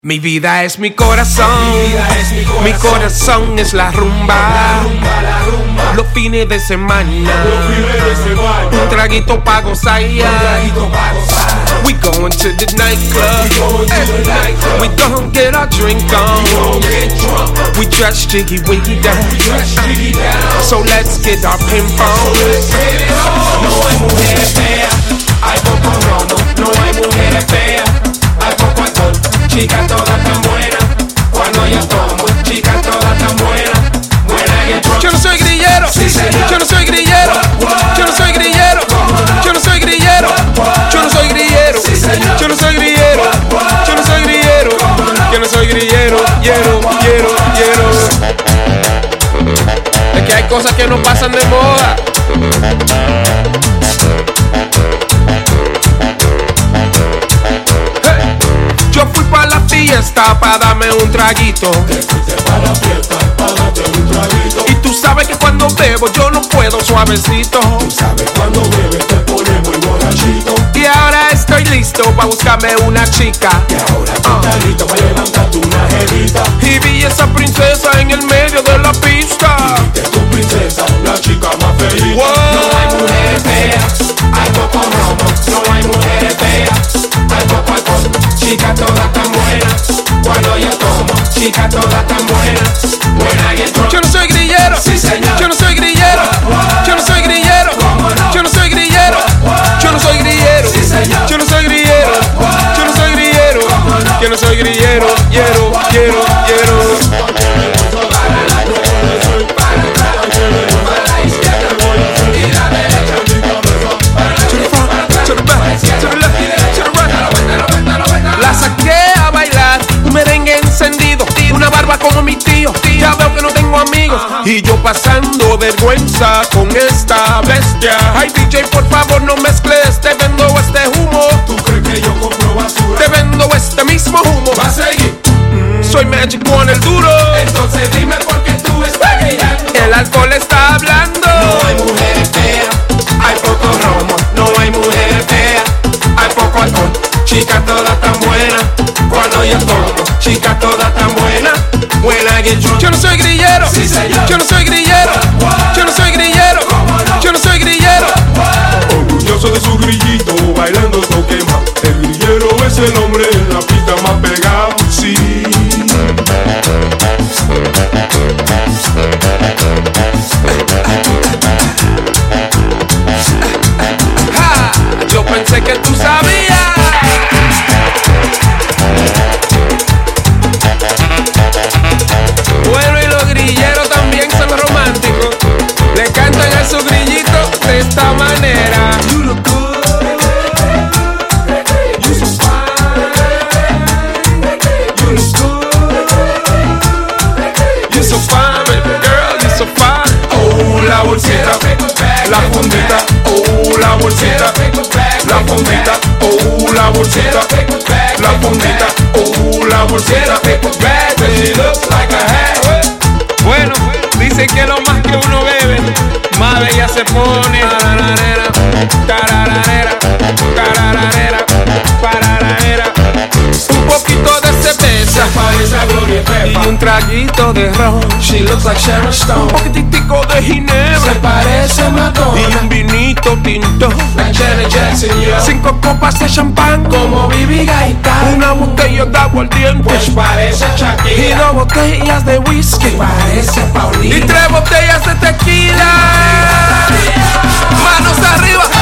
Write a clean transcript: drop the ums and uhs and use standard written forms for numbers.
Mi vida es mi corazón, mi corazón es la rumba, los fines de semana, un traguito pa' gozar, we going to the nightclub, we gon' get our drink on, we dress jiggy wiggy down, so let's get our pimp on. No hay mujeres feas, hay poco romo, no hay mujeres feas, hay poco alcohol. Chicas todas tan buenas, cuando yo tomo, chicas todas tan buenas, buena y drunk. Yo no soy grillero, sí, señor. Yo no soy grillero, yo no soy grillero, yo no soy grillero, yo no soy grillero, sí, señor. yo no soy grillero, yo no soy grillero, yo no soy grillero, hiero. Es que hay cosas que no pasan de moda. Yo fui pa' la fiesta pa' darme un traguito. Te fuiste pa' la fiesta pa' darte un traguito. Y tú sabes que cuando bebo yo no puedo suavecito. Tú sabes cuando bebes te pones muy borrachito. Y ahora estoy listo pa' buscarme una chica. Y ahora tú estás listo pa' levantarte una jevita. Y vi esa princesa en el medio de la pista. Y viste tu princesa, la chica más feliz. Wow. No hay mujeres feas, hay poco romo. No hay mujeres feas, hay poco alcohol. Chicas todas tan buenas, cuando yo tomo, chicas todas tan buenas, buena y drunk. Yo no soy grillero, sí, señor. Yo no soy grillero, yo no soy grillero, ¿Cómo no? yo no soy grillero, yo no soy grillero, sí, señor. yo no soy grillero, yo no soy grillero, yo no soy grillero, hiero. La saqué a bailar, un merengue encendido, una barba como mi tío, ya veo que no tengo amigos. Y yo pasando vergüenza con esta bestia. Ay DJ, por favor no mezcles, te vendo este humo. ¿Tú crees que yo compro basura? Te vendo este mismo humo. ¿Va a seguir? Soy Magic con el duro. Entonces dime por qué tú estás guiando. El alcohol está hablando. No hay mujeres feas, hay poco romo. No hay mujeres feas, hay poco alcohol. Chicas todas tan buenas, cuando yo tomo, chicas todas tan buenas, buena y drunk. Yo no soy grillero, sí, señor. Yo no soy grillero, yo no soy grillero, no? yo no soy grillero. Orgulloso de su grillito, bailando toquema. El grillero es el hombre en la pista más pegado, sí. Ja, yo pensé que tú sabías. Bueno, y los grilleros también son románticos. Le cantan a su grillito de esta manera. You look good, you so fine. You look good, You so fine, baby girl, you so fine. oh la bolsita, la fundita, oh la bolsita, la fundita, oh la bolsita, la fundita, oh la bolsita. She looks like a hat. Bueno, dicen que lo más que uno bebe, más bella se pone. Tarararera, tarararera, parararera. Un poquito de cerveza Parece a Gloria y Estefan. un traguito de ron. She looks like Sharon Un Stone. poquitico de Se ginebra parece a y Madonna. un vinito tinto. Like Janet Jackson, yo. 5 copas de champán, Como Bibi Gaitán. una botella de aguardiente Pues parece a y Shakira. 2 botellas de whisky Parece a y Paulina. 3 botellas de tequila. Manos arriba.